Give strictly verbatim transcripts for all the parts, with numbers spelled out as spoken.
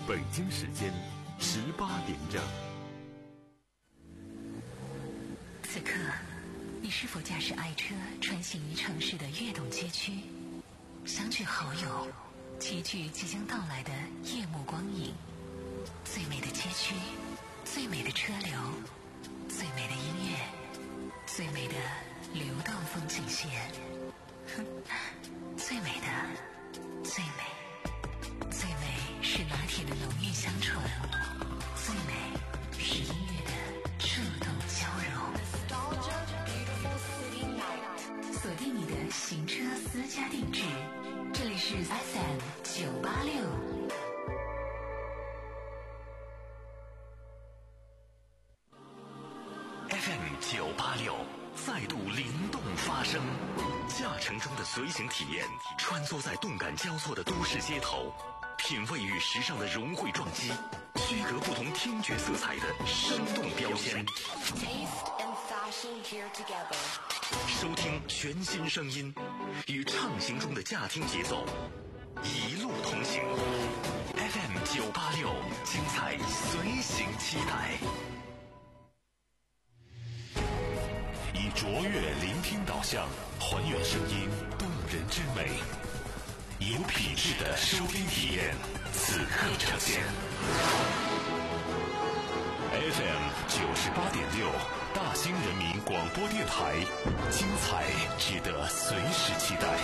北京时间十八点整。 此刻，你是否驾驶爱车穿行于城市的跃动街区，相聚好友，齐聚即将到来的夜幕光影？最美的街区，最美的车流，最美的音乐，最美的流动风景线。哼，最美的，最美，最美是拿铁的浓郁香醇，最美是音乐的触动交融。锁定你的行车私家定制，这里是 F M 九八六。 F M 九八六再度灵动发声，驾乘中的随行体验，穿梭在动感交错的都市街头，品味与时尚的融汇撞击，区隔不同听觉色彩的生动标签。收听全新声音，与畅行中的驾听节奏一路同行。F M 九八六，精彩随行期待。以卓越聆听导向，还原声音动人之美，有品质的收听体验，此刻呈现。F M 九十八点六，大兴人民广播电台，精彩值得随时期待。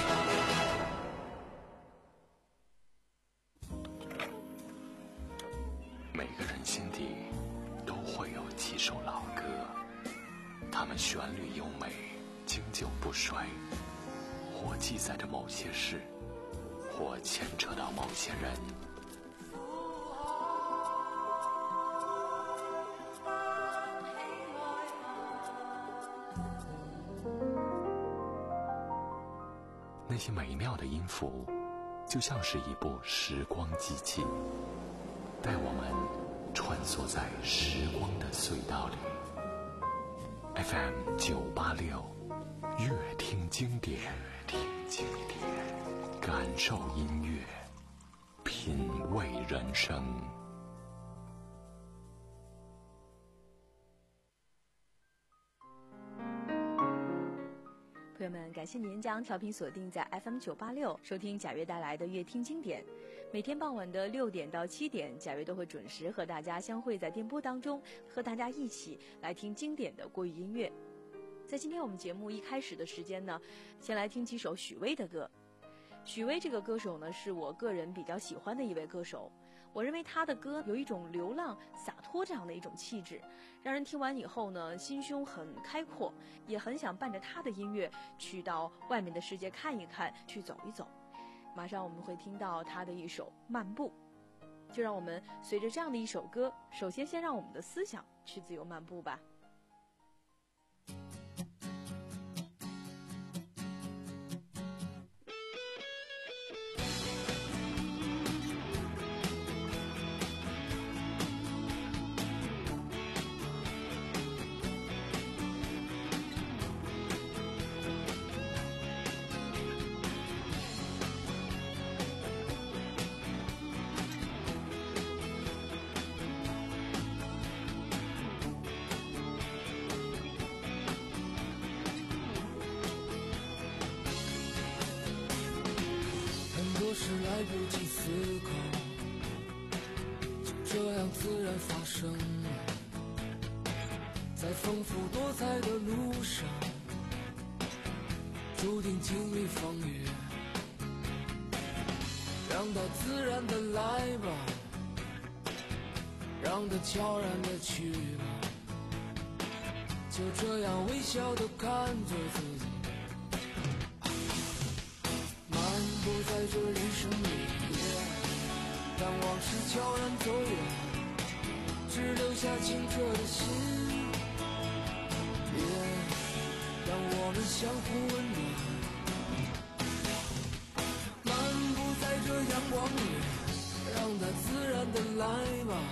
每个人心底都会有几首老歌，它们旋律优美，经久不衰，或记载着某些事，或牵扯到某些人。那些美妙的音符，就像是一部时光机器，带我们穿梭在时光的隧道里。F M 九八六，乐听经典，乐听经典，感受音乐，品味人生。 朋友们，感谢您将调频锁定在 F M 九八六，收听贾跃带来的乐听经典。每天傍晚的六点到七点，贾跃都会准时和大家相会在电波当中，和大家一起来听经典的国语音乐。在今天我们节目一开始的时间呢，先来听几首许巍的歌。许巍这个歌手呢，是我个人比较喜欢的一位歌手。我认为他的歌有一种流浪洒脱这样的一种气质，让人听完以后呢，心胸很开阔，也很想伴着他的音乐去到外面的世界看一看，去走一走。马上我们会听到他的一首《漫步》，就让我们随着这样的一首歌，首先先让我们的思想去自由漫步吧。 是来不及思考，就这样自然发生，在丰富多彩的路上，注定经历风雨，让它自然的来吧，让它悄然的去吧，就这样微笑的看着自己，不在这人生里，当往事悄然走远，只留下清澈的心。别让我们相互温暖，漫步在这阳光里，让它自然的来吧，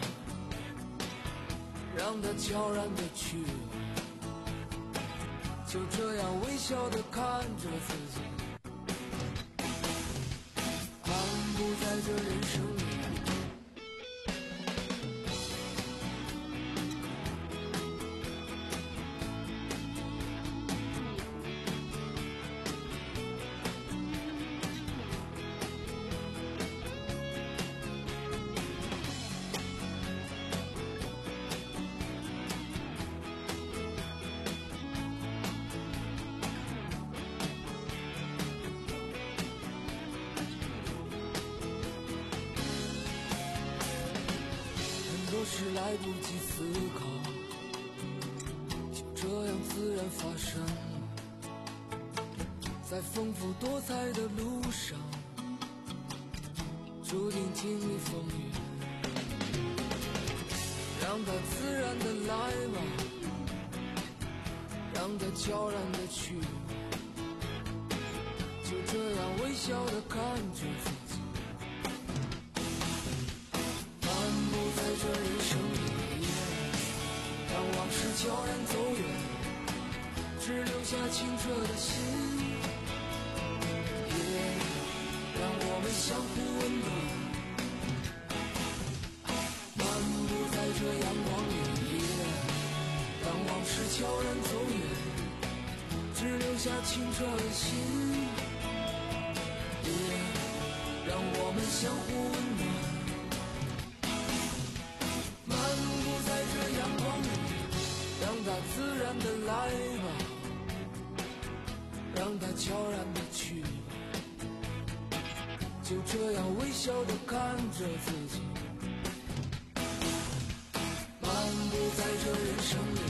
让它悄然的去吧，就这样微笑的看着自己。不在这人生里， 多事来不及思考，就这样自然发生。在丰富多彩的路上，注定经历风雨，让它自然的来吧，让它悄然的去，就这样微笑的看着自己，漫步在这人生里，当往事悄然走远，只留下清澈的心，让我们相互温暖，漫步在这阳光里，当往事悄然走远，只留下清澈的心，让我们相互温暖，漫步在这阳光里，让它自然的来吧，让它悄然的去，就这样微笑地看着自己，漫步在这人生里。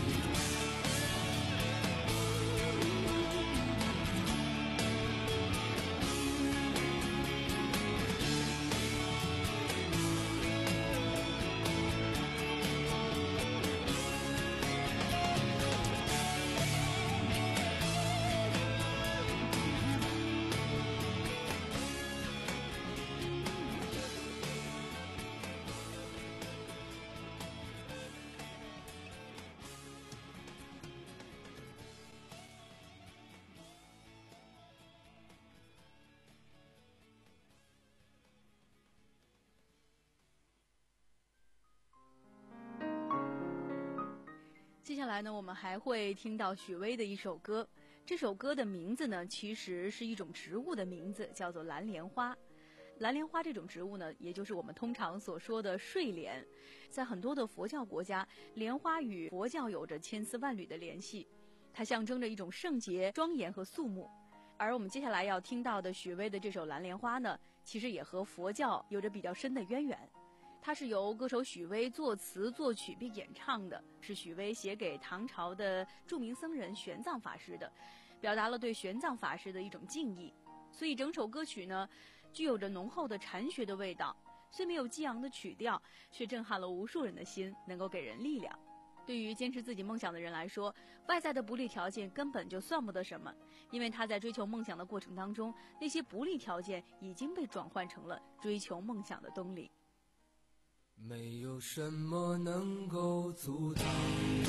接下来呢，我们还会听到许巍的一首歌。这首歌的名字呢，其实是一种植物的名字，叫做蓝莲花。蓝莲花这种植物呢，也就是我们通常所说的睡莲。在很多的佛教国家，莲花与佛教有着千丝万缕的联系，它象征着一种圣洁、庄严和肃穆。而我们接下来要听到的许巍的这首蓝莲花呢，其实也和佛教有着比较深的渊源。它是由歌手许巍作词作曲并演唱的，是许巍写给唐朝的著名僧人玄奘法师的，表达了对玄奘法师的一种敬意。所以整首歌曲呢，具有着浓厚的禅学的味道，虽没有激昂的曲调，却震撼了无数人的心，能够给人力量。对于坚持自己梦想的人来说，外在的不利条件根本就算不得什么，因为他在追求梦想的过程当中，那些不利条件已经被转换成了追求梦想的动力。 没有什么能够阻挡你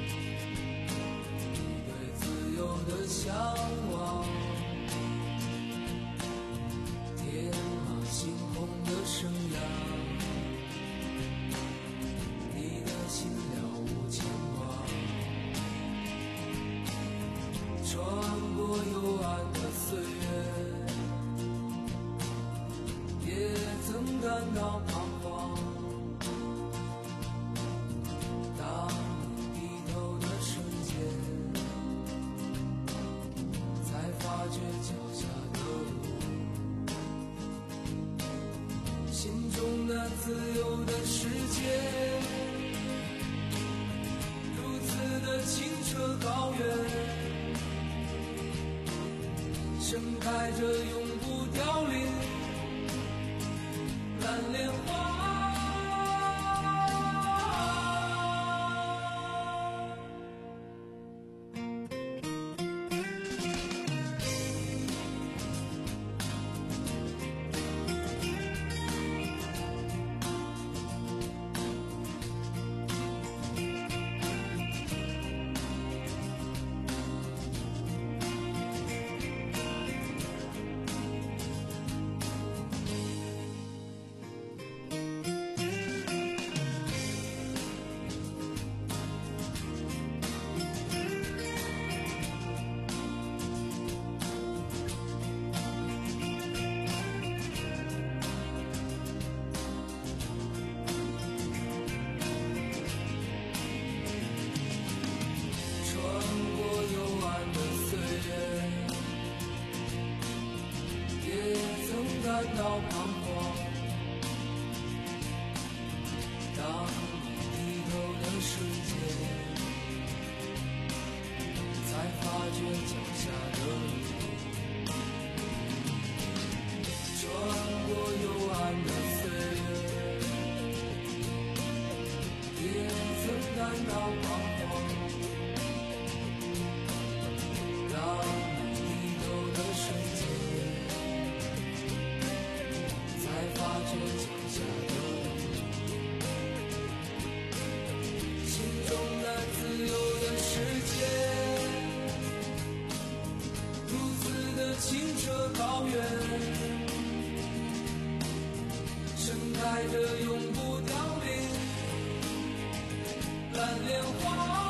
对自由的向往，天马行空的生涯，你的心了无牵挂，穿过幽暗的岁月，也曾感到彷徨，当你低头的瞬间，才发感到彷徨。当你低头的瞬间，才发觉脚下的路，心中那自由的世界，如此的清澈高远，盛开着永不凋零蓝莲花。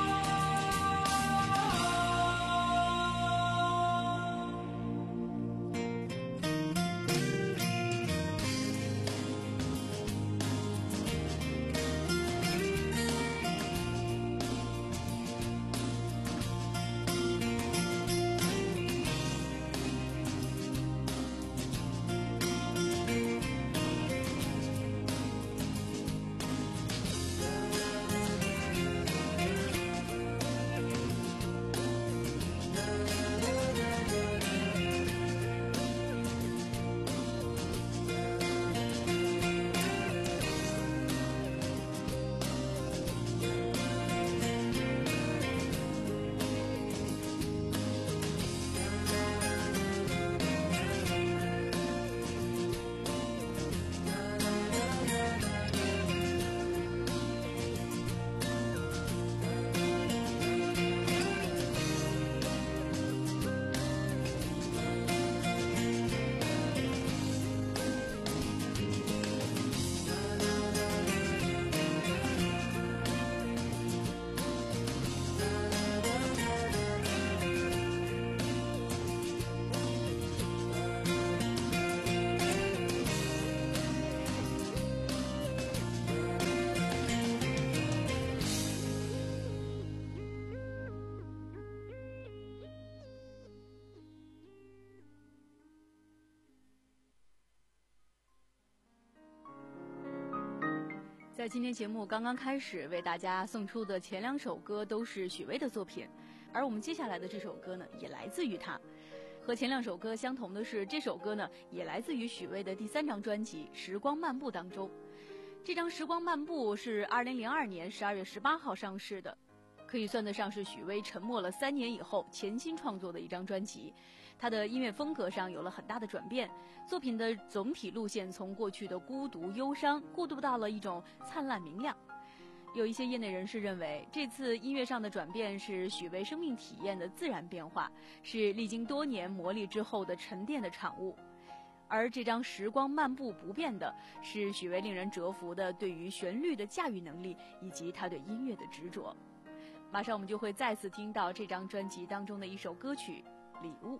在今天节目刚刚开始，为大家送出的前两首歌都是许巍的作品，而我们接下来的这首歌呢，也来自于他。和前两首歌相同的是，这首歌呢，也来自于许巍的第三张专辑《时光漫步》当中。这张《时光漫步》是二零零二年十二月十八号上市的，可以算得上是许巍沉默了三年以后潜心创作的一张专辑。他的音乐风格上有了很大的转变，作品的总体路线从过去的孤独忧伤过渡到了一种灿烂明亮。有一些业内人士认为，这次音乐上的转变是许巍生命体验的自然变化，是历经多年磨砺之后的沉淀的产物。而这张时光漫步不变的是许巍令人折服的对于旋律的驾驭能力，以及他对音乐的执着。马上我们就会再次听到这张专辑当中的一首歌曲《礼物》。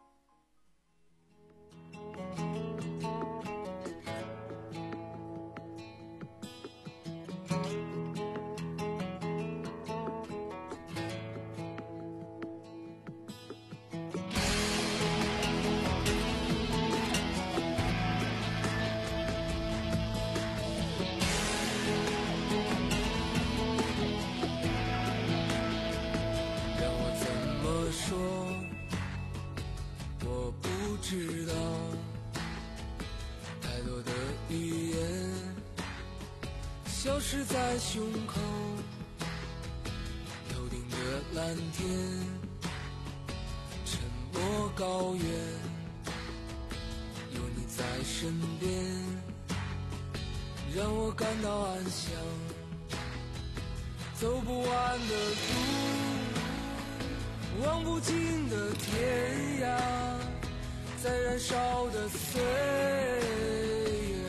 知道太多的语言消失在胸口，头顶的蓝天，沉默高原，有你在身边，让我感到安详。走不完的路，望不尽的天涯，在燃烧的岁月，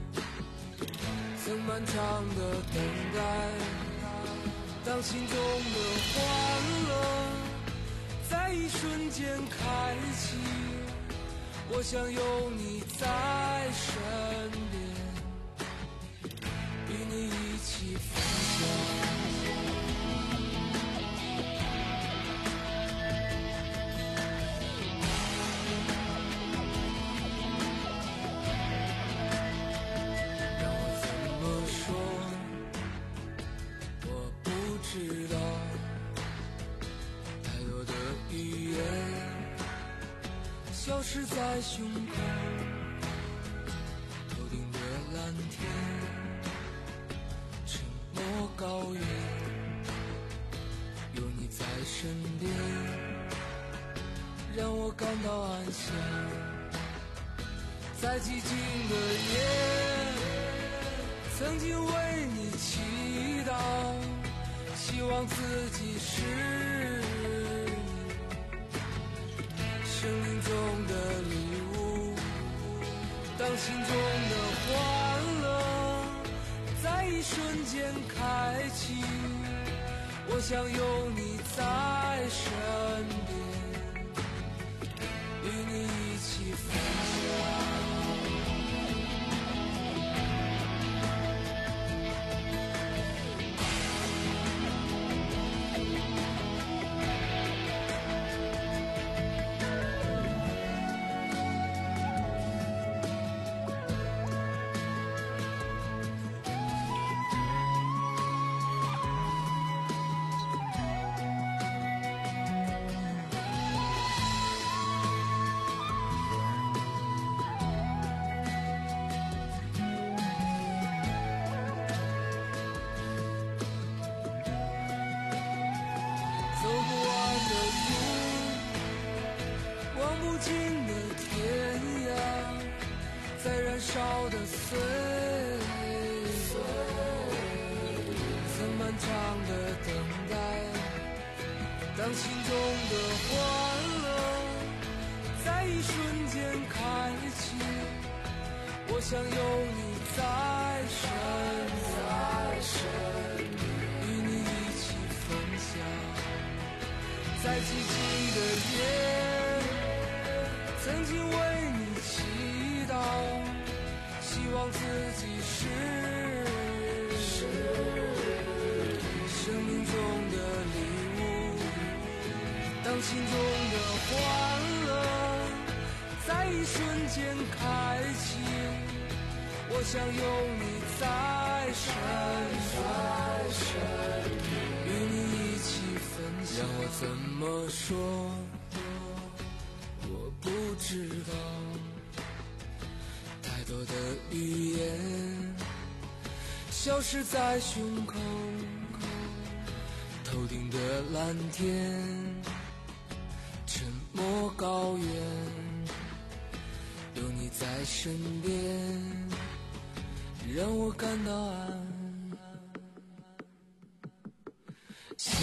曾漫长的等待。当心中的欢乐在一瞬间开启，我想有你在身边，与你一起分享。知道太多的语言消失在胸口，头顶的蓝天，沉默高原。 感到安详。在寂静的夜，曾经为你祈祷，希望自己是生命中的礼物。当心中的欢乐在一瞬间开启，我想有你在身边，与你一起分享。烧的岁岁，曾漫长的等待。当心中的欢乐在一瞬间开启，我想有你在身边，与你一起分享。在寂静的夜，曾经为你祈祷，希望自己是生命中的礼物。当心中的欢乐在一瞬间开启，我想有你在身边，与你一起分享。让我怎么说，我不知道。太多的语言消失在胸口，头顶的蓝天，沉默高原，有你在身边，让我感到安详。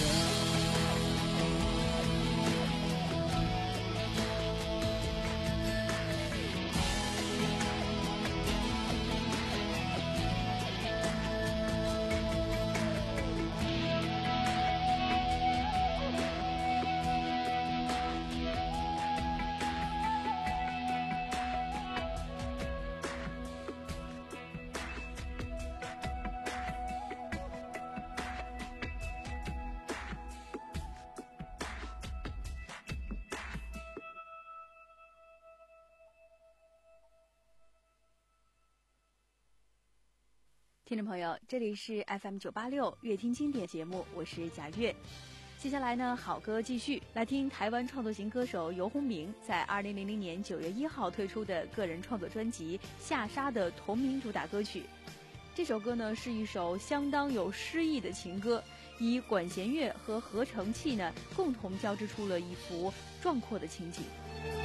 听众朋友，这里是 F M 九八六乐听经典节目，我是贾月。接下来呢，好歌继续来听台湾创作型歌手游鸿明在二零零零年九月一号推出的个人创作专辑《下沙》的同名主打歌曲。这首歌呢是一首相当有诗意的情歌，以管弦乐和合成器呢共同交织出了一幅壮阔的情景。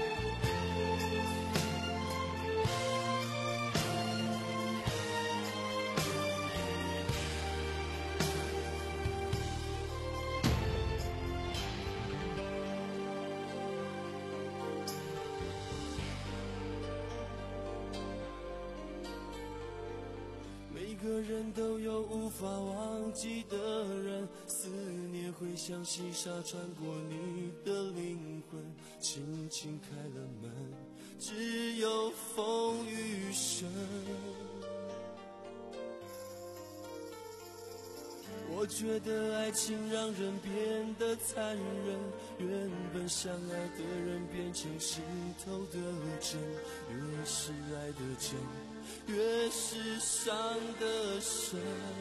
每个人都有无法忘记的人，思念会像细沙穿过你的灵魂，轻轻开了门，只有风雨声。我觉得爱情让人变得残忍，原本相爱的人变成心头的针，越是爱的真，越是伤得深。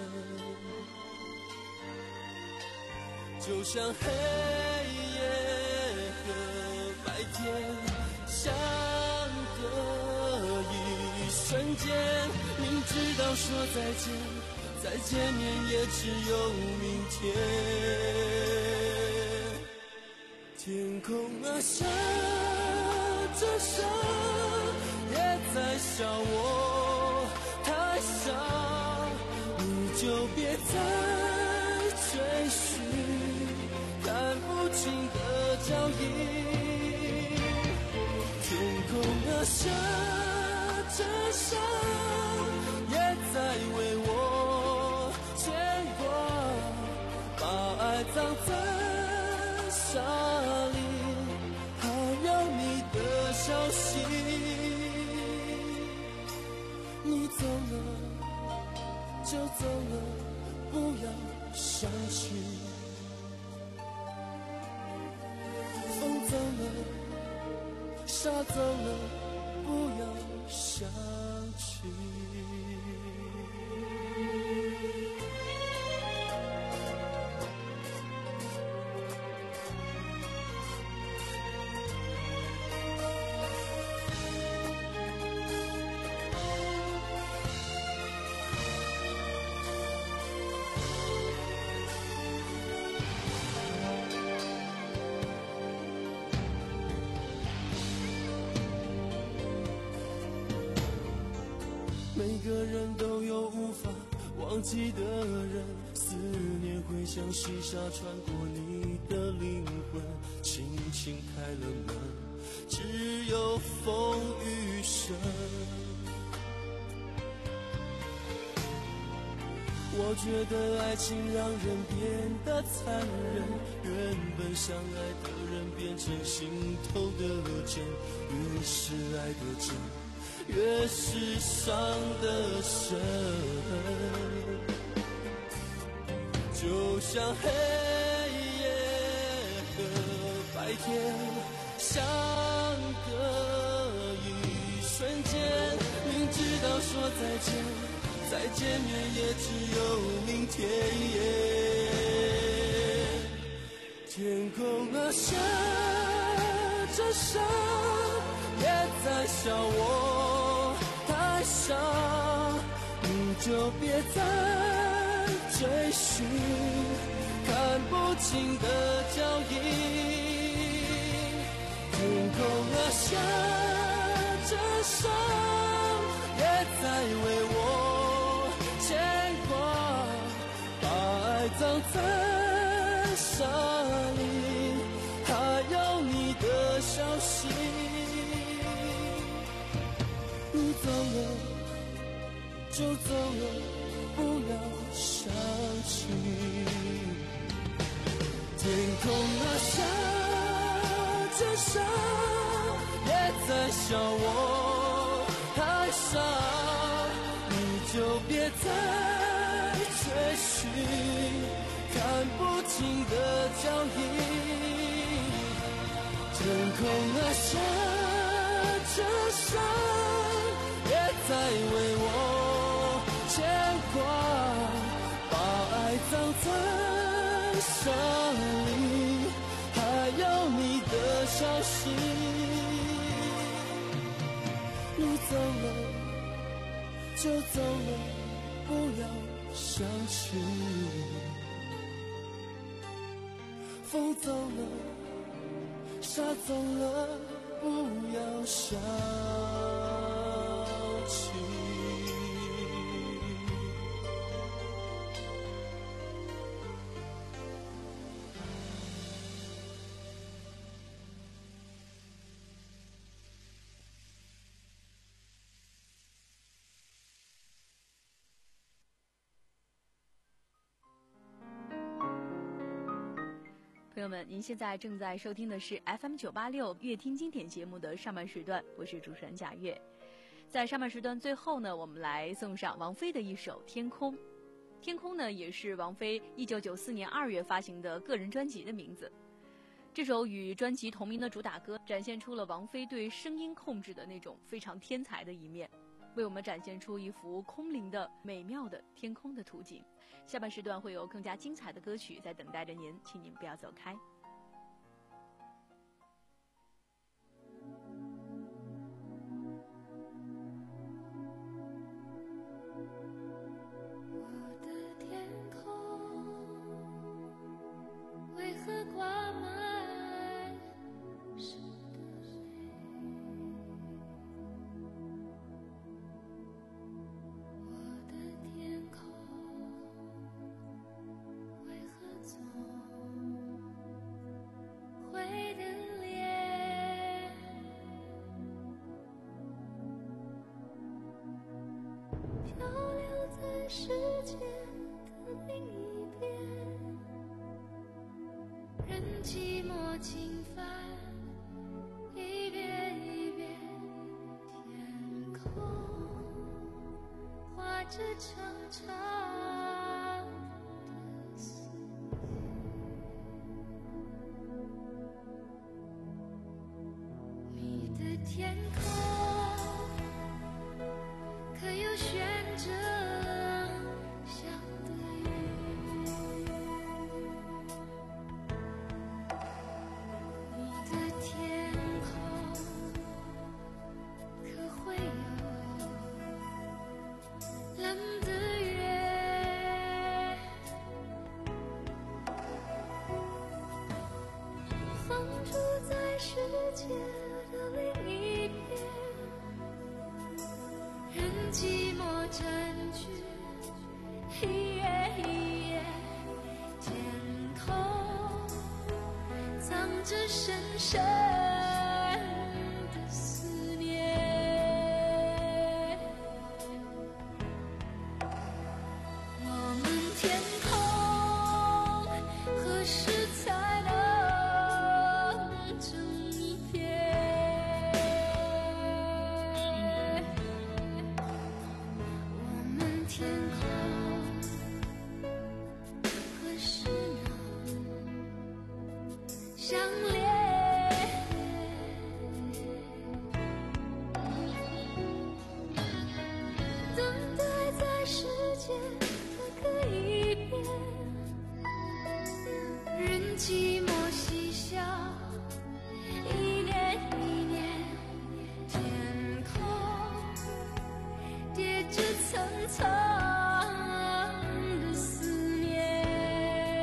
就像黑夜和白天相隔一瞬间，明知道说再见，再见面也只有明天。天空啊，下着伤，也在笑我太傻，你就别再追寻看不清的脚印。天空啊，下着沙，也在为我牵挂，把爱葬在沙里，还有你的消息。你走了就走了，不要想起。风走了，沙走了，不要想起。每个人都有无法忘记的人，思念会像细沙穿过你的灵魂，轻轻开了门，只有风雨声。我觉得爱情让人变得残忍，原本相爱的人变成心头的针，越是爱的真，越是伤得深，就像黑夜和白天相隔一瞬间，明知道说再见，再见面也只有明天。天空啊，下着沙，也在笑我太傻，你就别再追寻看不清的脚印。天空啊，下着沙，也在为我牵挂，把爱葬在沙里，还有你的消息。你走了就走了，不要想起。天空啊，下着沙，也在笑我太傻，你就别再追寻看不清的脚印。天空啊，下着沙，也在为我牵挂，把爱葬在沙里，还有你的消息。你走了就走了，不要想起。风走了，沙走了，不要想起。 朋友们，您现在正在收听的是 F M 九八六乐听经典节目的上半时段，我是主持人贾月。在上半时段最后呢，我们来送上王菲的一首《天空》。《天空》呢，也是王菲一九九四年二月发行的个人专辑的名字。这首与专辑同名的主打歌，展现出了王菲对声音控制的那种非常天才的一面，为我们展现出一幅空灵的美妙的天空的图景。下半时段会有更加精彩的歌曲在等待着您，请您不要走开。 我的天空为何挂满湿的泪？ 世界的另一边，任寂寞侵犯，一遍一遍，天空画着长长的思念。你的天空可有悬着想的云？你的天空可会有蓝的月？放逐在世界的另一边，任寂寞占据一夜一夜，天空藏着深深的思念。我们天空何时才能整片？我们天空何时能相连？等待在世界的各一边，任寂寞嬉笑，一年一年，天空叠着层层的思念。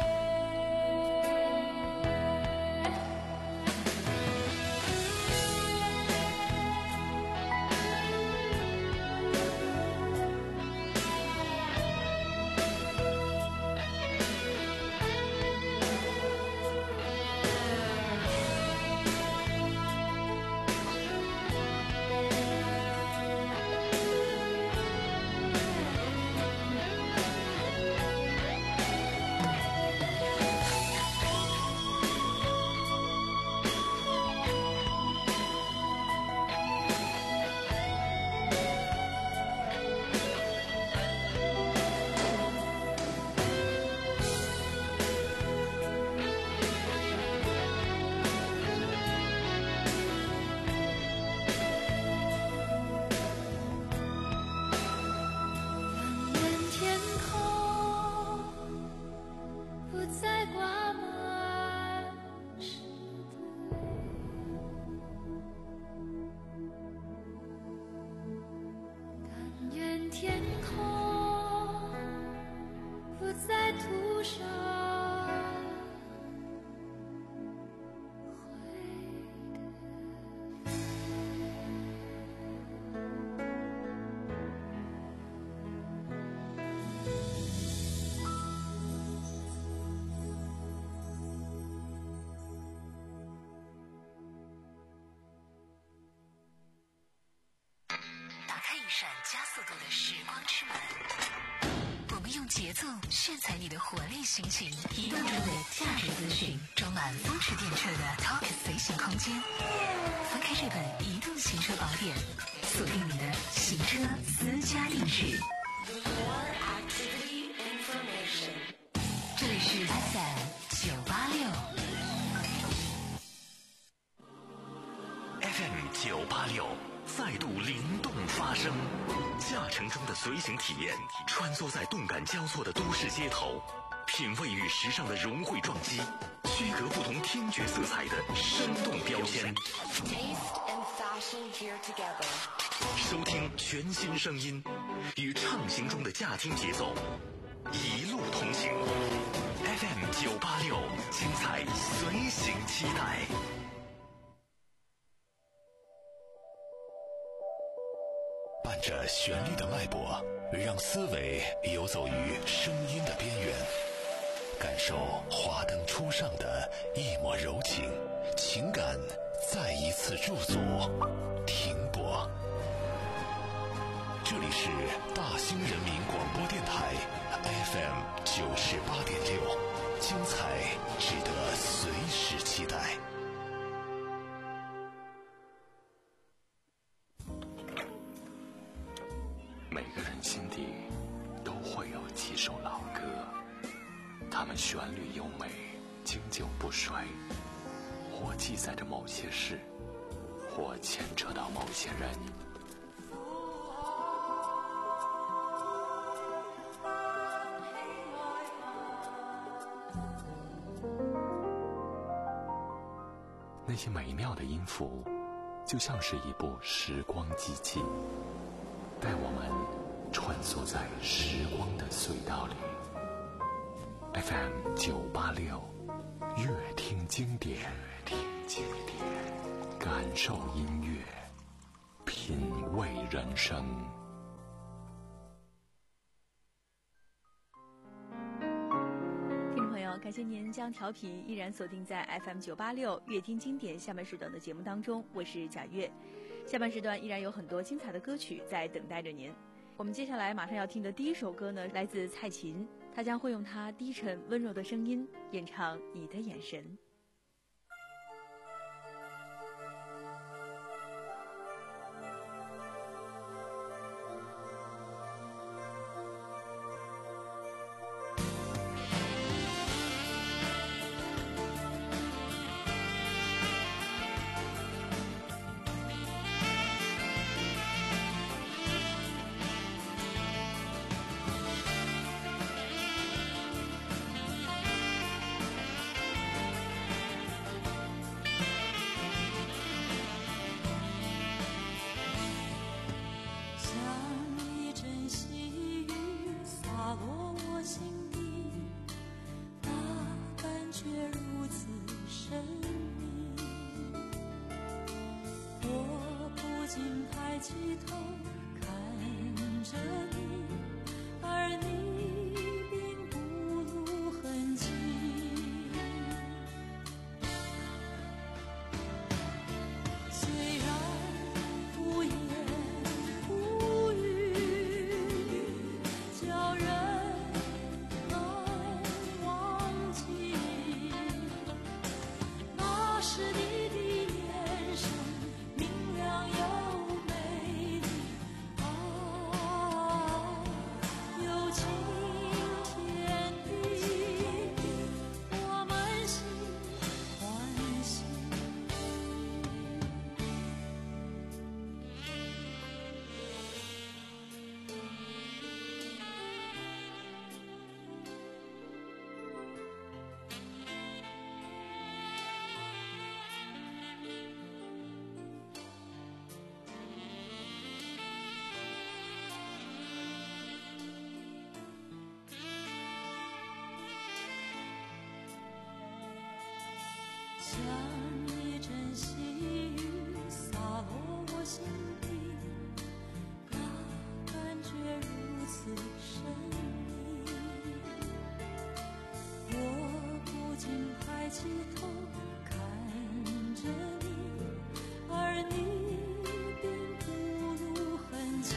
愿天空不再挂满湿的泪，但愿天空不再涂上灰的打开一扇加速度的时光之门，我们用节奏炫彩你的活力心情，移动中的价值资讯，装满风驰电掣的 Talk 随行空间。翻开这本移动行车宝典，锁定你的行车私家定制。这里是 F M 九八六 F M 九八六再度灵动发声，驾乘中的随行体验，穿梭在动感交错的都市街头，品味与时尚的融汇撞击，区隔不同听觉色彩的生动标签。收听全新声音，与畅行中的驾听节奏，一路同行。F M 九八六，精彩随行期待。伴着旋律的脉搏，让思维游走于声音的边缘，感受华灯初上的一抹柔情，情感再一次驻足停泊。这里是大兴人民广播 F M 九十八点六，精彩值得随时期待。 每个人心底都会有几首老歌，它们旋律优美，经久不衰，或记载着某些事，或牵扯到某些人。那些美妙的音符，就像是一部时光机器，带我们穿梭在时光的隧道里。F M 九八六，乐听经典，乐听经典，感受音乐，品味人生。 感谢您将调频依然锁定在 F M 九八六乐听经典下半时段的节目当中，我是贾月。下半时段依然有很多精彩的歌曲在等待着您。我们接下来马上要听的第一首歌呢，来自蔡琴，她将会用她低沉温柔的声音演唱《你的眼神》。 像一阵细雨洒落我心底，那感觉如此神秘。我不禁抬起头看着你，而你并不露痕迹。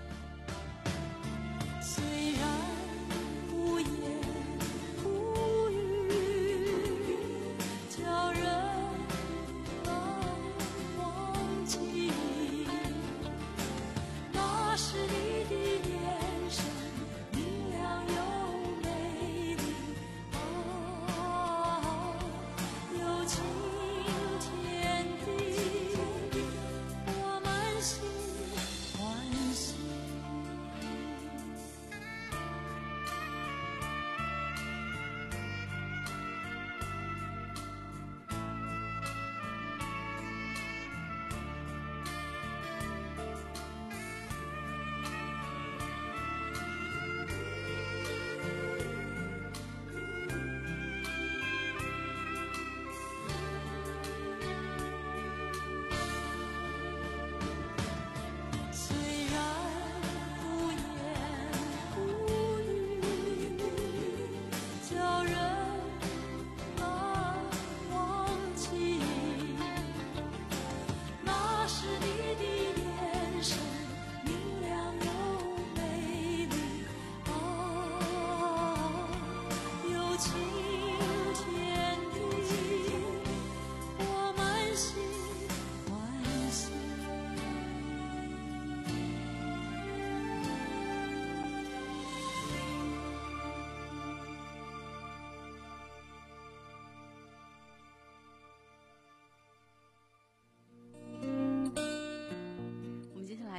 虽然无言无语，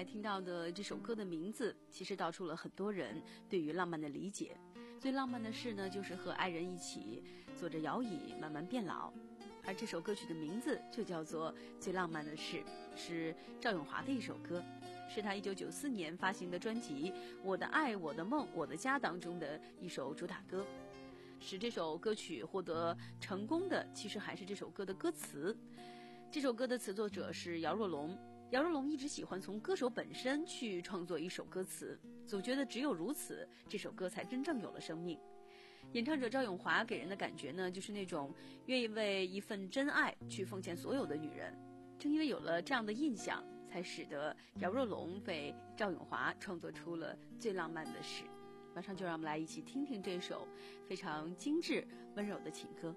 才听到的这首歌的名字，其实道出了很多人对于浪漫的理解。最浪漫的事呢，就是和爱人一起坐着摇椅慢慢变老。而这首歌曲的名字就叫做《最浪漫的事》，是赵咏华的一首歌，是他一九九四年发行的专辑《我的爱我的梦我的家》当中的一首主打歌。使这首歌曲获得成功的，其实还是这首歌的歌词。这首歌的词作者是姚若龙，姚若龙一直喜欢从歌手本身去创作一首歌词，总觉得只有如此，这首歌才真正有了生命。演唱者赵咏华给人的感觉呢，就是那种愿意为一份真爱去奉献所有的女人。正因为有了这样的印象，才使得姚若龙为赵咏华创作出了最浪漫的事。马上就让我们来一起听听这首非常精致温柔的情歌。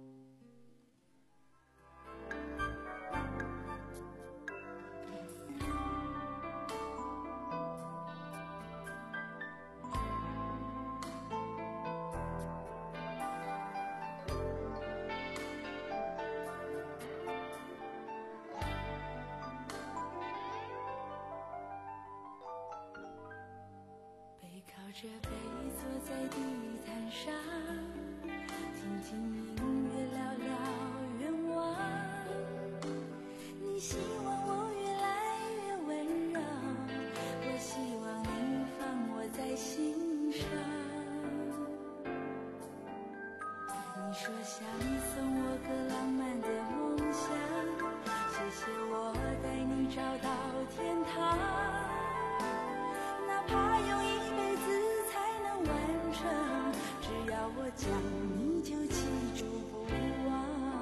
靠着背坐在地毯上，听听音乐，聊聊愿望。你希望我越来越温柔，我希望你放我在心上。你说想送我个浪漫的梦想，谢谢我带你找到天堂。哪怕用一辈子才能完成，只要我讲你就记住不忘。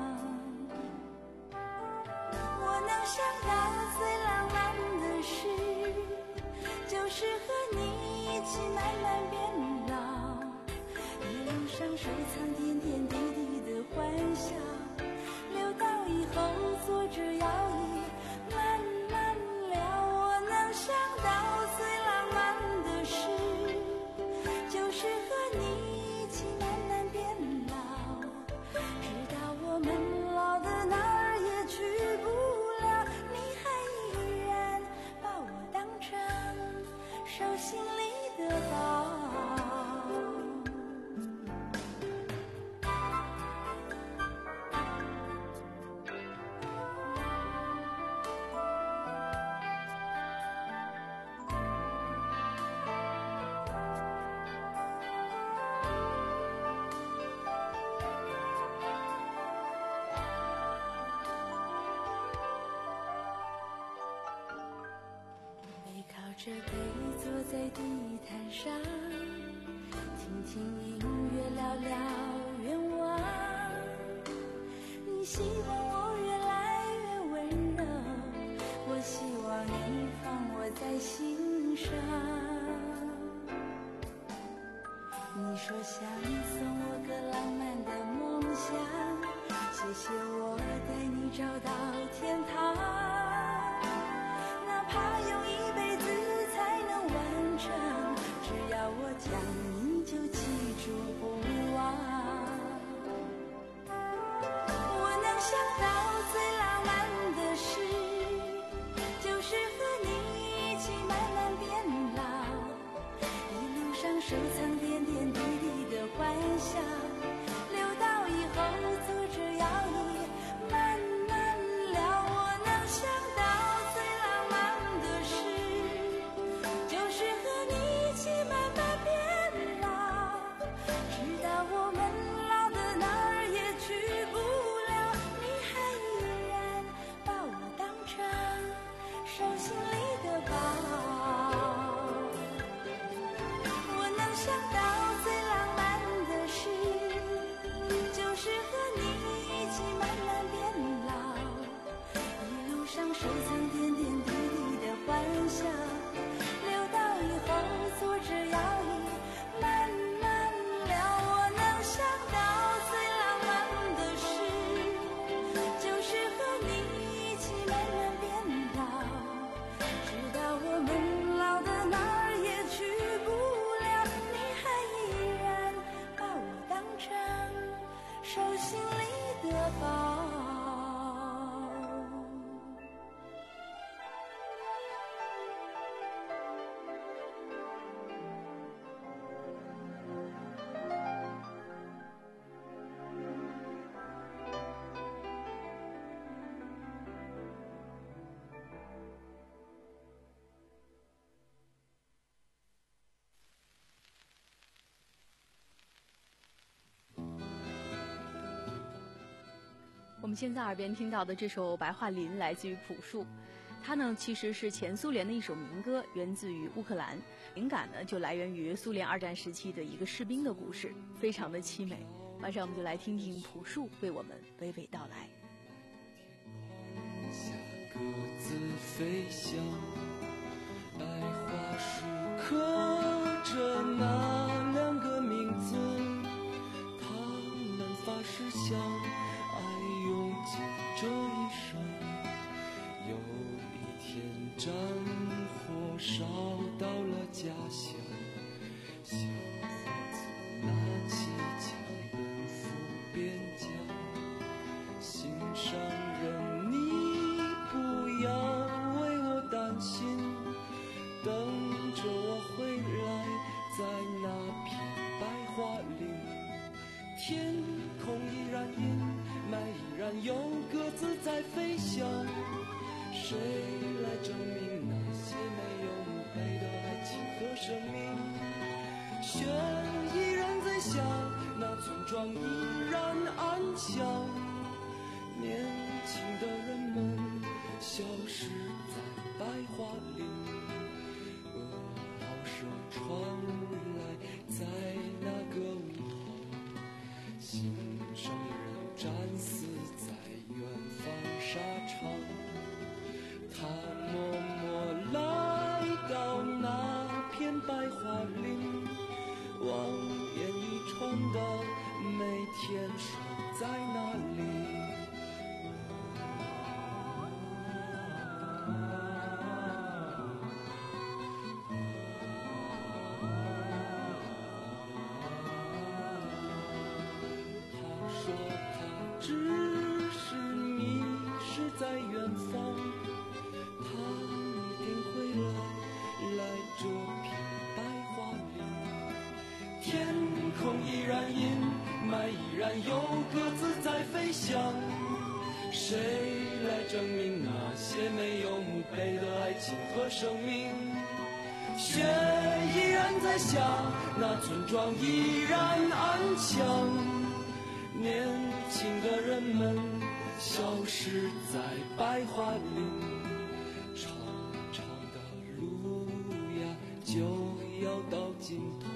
我能想到最浪漫的事，就是和你一起慢慢变老，一路上收藏点点滴滴的欢笑，留到以后坐着摇椅慢慢聊。我能想到最浪漫的事，就是和你一起慢慢变老，直到我们老的哪儿也去不了，你还依然把我当成手心里的宝。这背坐在地毯上，听听音乐，聊聊愿望。你希望我越来越温柔，我希望你放我在心上。你说想送我个浪漫的梦想，谢谢我带你找到天堂。哪怕用一辈子才能完成，只要我讲你就记住不忘。我能想到最浪漫的事，就是和你一起慢慢变老，一路上收藏点点滴滴的欢笑，留到以后坐着摇椅慢慢聊。我能想到最浪漫的事，就是和你一起慢慢变老，直到我们老的哪儿也去不了，你还依现在耳边听到的这首《白桦林》来自于朴树，它呢其实是前苏联的一首民歌，源自于乌克兰，灵感呢就来源于苏联二战时期的一个士兵的故事，非常的凄美。马上我们就来听听朴树为我们娓娓道来。 下各自飞翔，白桦树刻着那两个名字，他们发誓相爱用尽这一生。有一天战火烧到了家乡，小伙子拿起枪奔赴边疆。心上人，你不要为我担心，等着我回来，在那片白桦林。天空依然阴霾，依然有鸽子在飞翔。谁来证明那些没有墓碑的爱情和生命？雪依然在下，那村庄依然安详。年轻的人们消失在白桦林，噩耗声传来，在那个午后，心上人战死在远方沙场。他默默来到那片白桦林，望眼欲穿的每天守在那里。有鸽子在飞翔，谁来证明那些没有墓碑的爱情和生命？雪依然在下，那村庄依然安详。年轻的人们消失在白桦林，长长的路呀就要到尽头。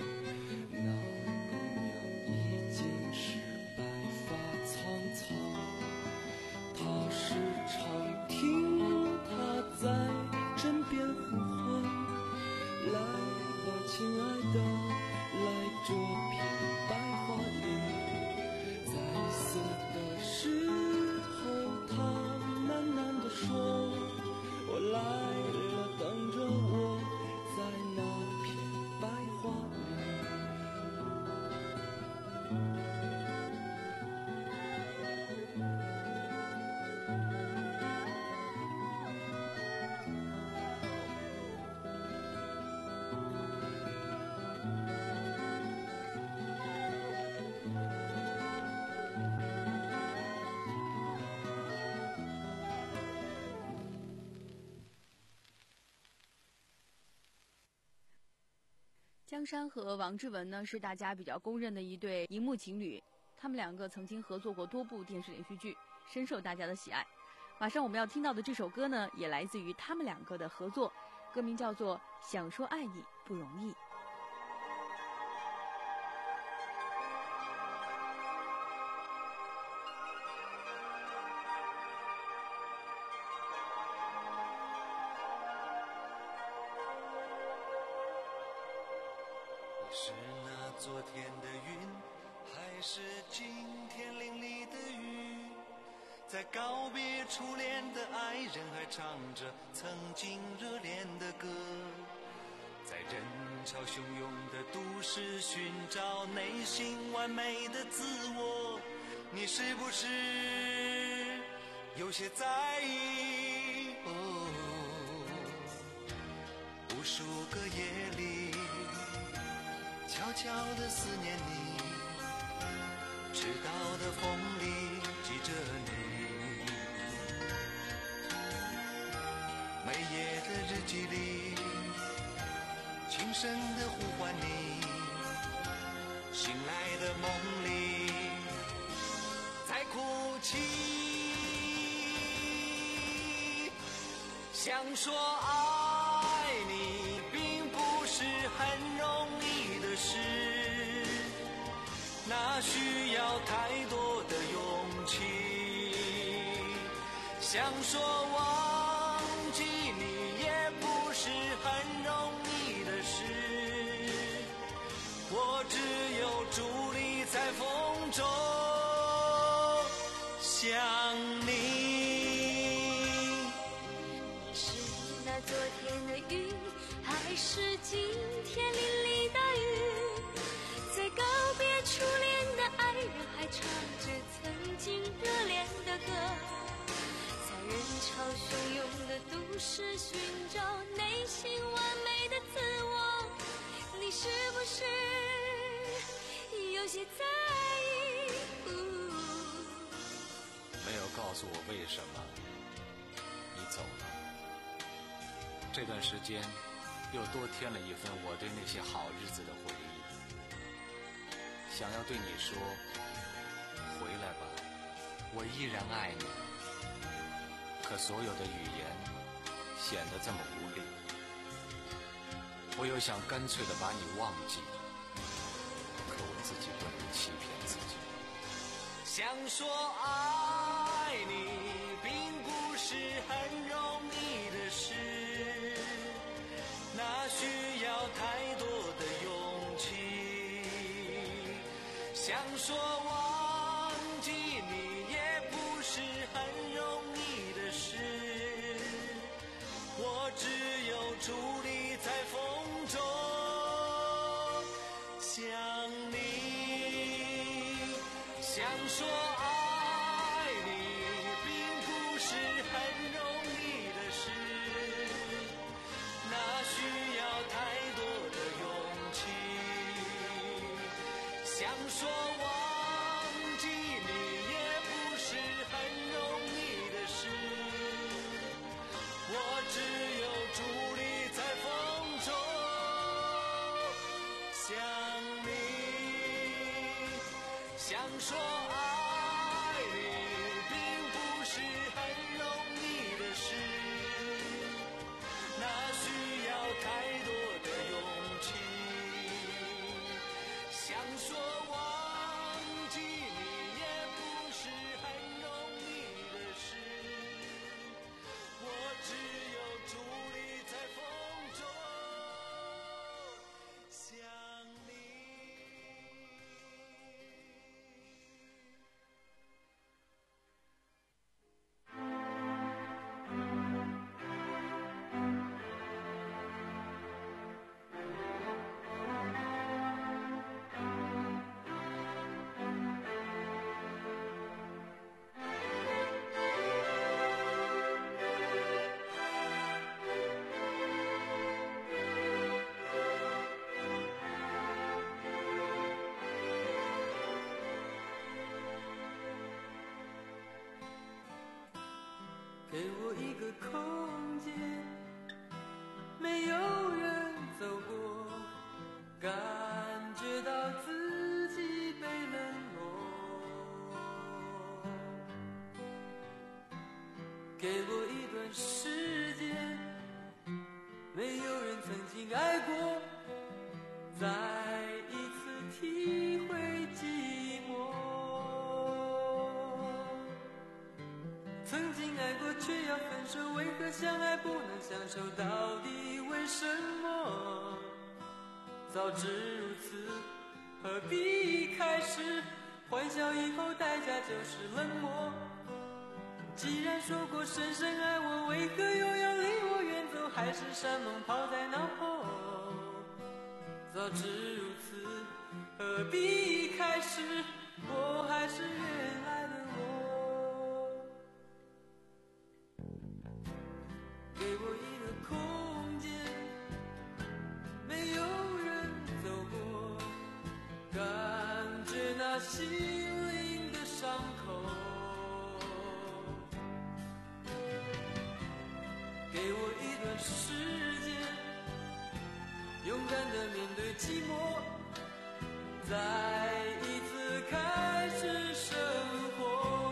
亲爱的，来这片白桦林，在死的时候，他喃喃地说：“我来了，等着我，在那片白桦林。” 江山和王志文呢是大家比较公认的一对荧幕情侣，他们两个曾经合作过多部电视连续剧，深受大家的喜爱。马上我们要听到的这首歌呢，也来自于他们两个的合作，歌名叫做《想说爱你不容易》。 是那昨天的云，还是今天淋漓的雨？在告别初恋的爱人，还唱着曾经热恋的歌。在人潮汹涌的都市寻找内心完美的自我，你是不是有些在意？哦，无数个夜里悄悄地思念你，迟到的风里记着你，每夜的日记里轻声地呼唤你，醒来的梦里在哭泣。想说爱你并不是很容易的事，那需要太多的勇气。想说忘记你也不是很容易的事，我只有伫立在风中想你。 你是那昨天的云，还是今天淋漓大雨？在告别初恋的爱人，还唱着曾经热恋的歌，在人潮汹涌的都市寻找内心完美的自我，你是不是有些在意？ 没有告诉我为什么你走了。这段时间又多添了一份我对那些好日子的回忆。想要对你说，回来吧，我依然爱你。可所有的语言显得这么无力，我又想干脆的把你忘记，可我自己不能欺骗自己。 想说爱你并不是很容易的事，那需要太多的勇气。想说忘记你也不是很容易的事，我只有伫立在风中想你。想说爱你并不是很容易的事，那需要太多的勇气。想说忘记你也不是很容易的事，我只有伫立在风中想你。想说爱你并不是很容易的事，那需要太多的勇气。想说忘记你也不是很容易的事，我只有伫立在风中想你。 给我一个空间，没有人走过，感觉到自己被冷落。给我一段时间，没有人曾经爱过，再一次体会寂寞。曾经爱过却要分手，为何相爱不能相守？到底为什么？早知如此，何必开始？欢笑以后代价就是冷漠。既然说过深深爱我，为何又要离我远走？海誓山盟抛在脑后。早知如此，何必开始？我还是原来的我。给我一个空间，没有人走过，感觉那心灵的伤口。给我一段时间，勇敢地面对寂寞，再一次开始生活。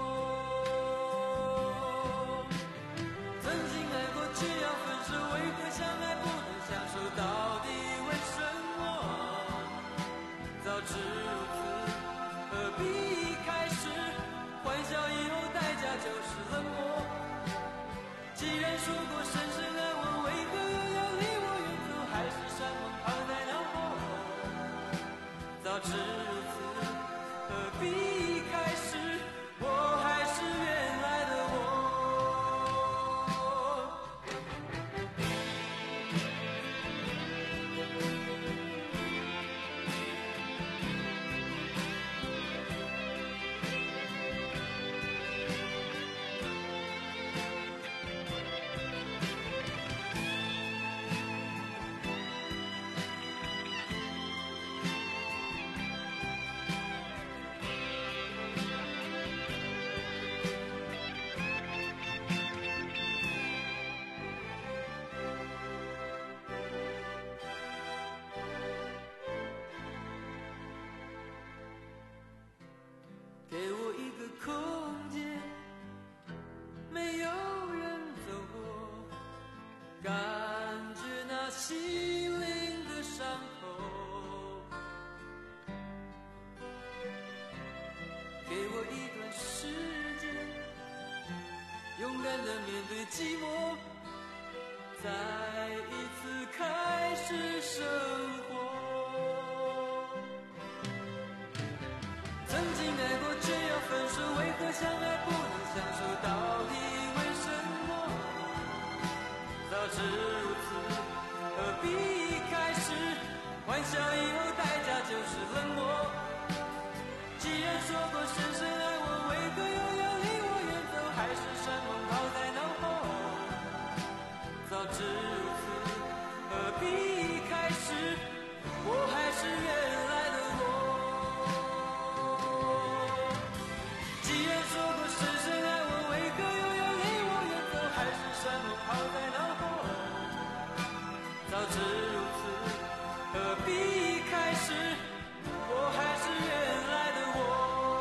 寂寞，再一次开始生活。曾经爱过却要分手，为何相爱不能相守？到底为什么？早知如此，何必一开始？欢笑以后代价就是冷漠。既然说过深深爱我，为何又要离我远走？还是山盟抛在脑后？早知如此，何必一开始？我还是原来的我。既然说过深深爱我，为何又要离我远走？还是山盟抛在脑后？早知如此，何必一开始？我还是原来的我。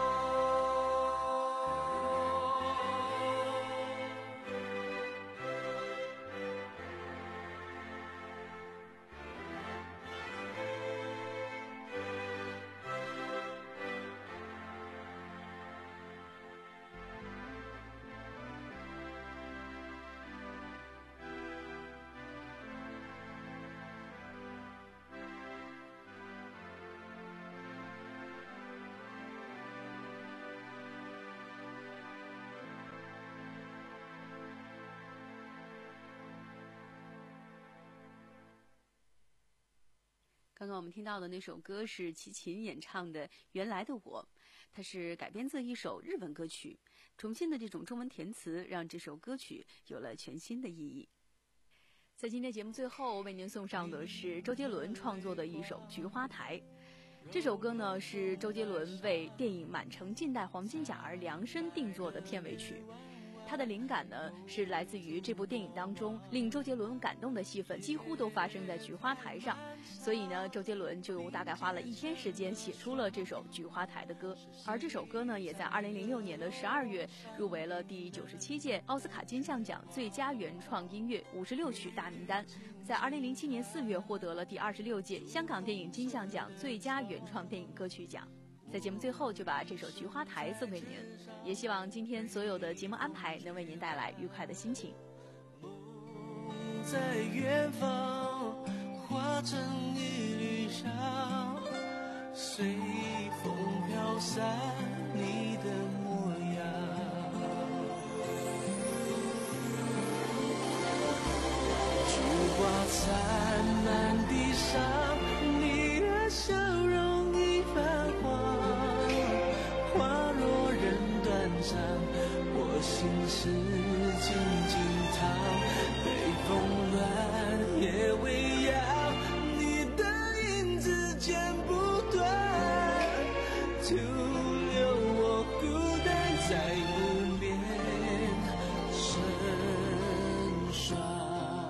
刚刚我们听到的那首歌是齐秦演唱的《原来的我》，它是改编自一首日文歌曲，重新的这种中文填词让这首歌曲有了全新的意义。在今天节目最后，我为您送上的是周杰伦创作的一首《菊花台》。这首歌呢是周杰伦为电影《满城尽带黄金甲》而量身定做的片尾曲。它的灵感呢是来自于这部电影当中令周杰伦感动的戏份几乎都发生在菊花台上，所以呢周杰伦就大概花了一天时间写出了这首菊花台的歌。而这首歌呢也在二零零六年的十二月入围了第九十七届奥斯卡金像奖最佳原创音乐五十六曲大名单，在二零零七年四月获得了第二十六届香港电影金像奖最佳原创电影歌曲奖。在节目最后就把这首《菊花台》送给您，也希望今天所有的节目安排能为您带来愉快的心情。 在远方化成一缕香，随风飘散你的模样。菊花残满地上，你的笑容已泛黄。花若人断肠，我心事静静躺。北风乱，夜未央，你的影子剪不断，徒留我孤单在无眠深霜。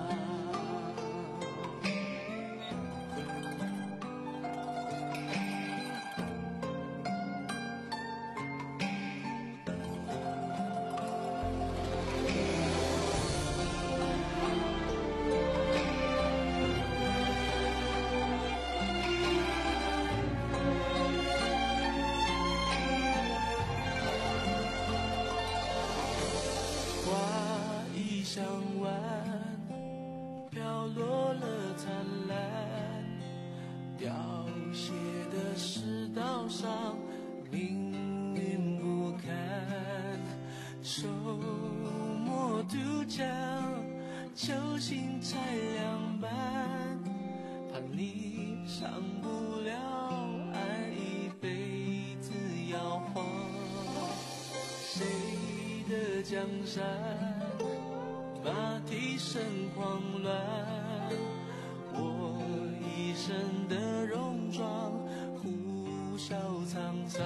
江山马蹄声慌乱，我一身的戎装呼啸沧桑。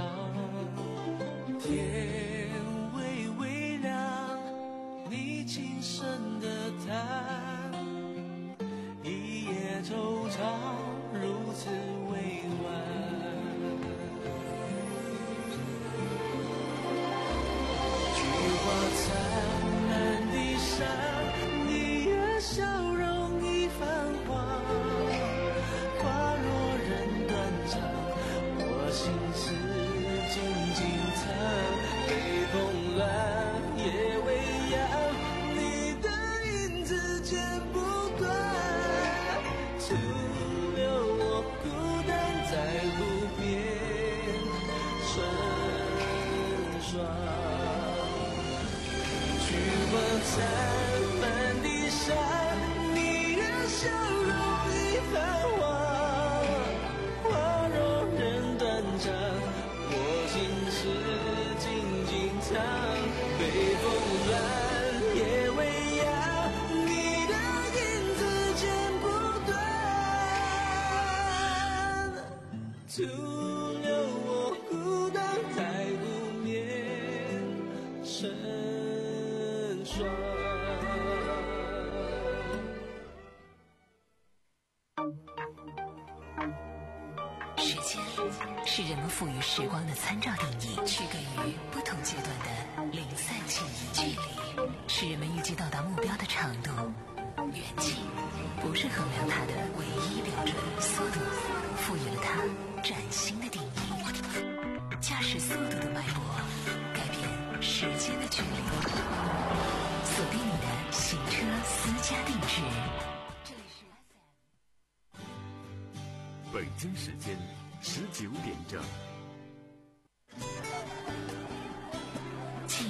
天微微亮，你轻声的叹，一夜惆怅如此委婉。残满地伤，你的笑容已泛黄。花若人断肠，我心事静静藏。北风乱，夜未央，你的徒留我孤单在无眠沉睡。 时间是人们赋予时光的参照定义，区隔于不同阶段的零散记忆。距离是人们预计到达目标的长度，远近不是衡量它的唯一标准，速度赋予了它崭新的定义。驾驶速度的脉搏，改变时间的距离。锁定你的行车私家定制。这里是 F M。 北京时间十九点整。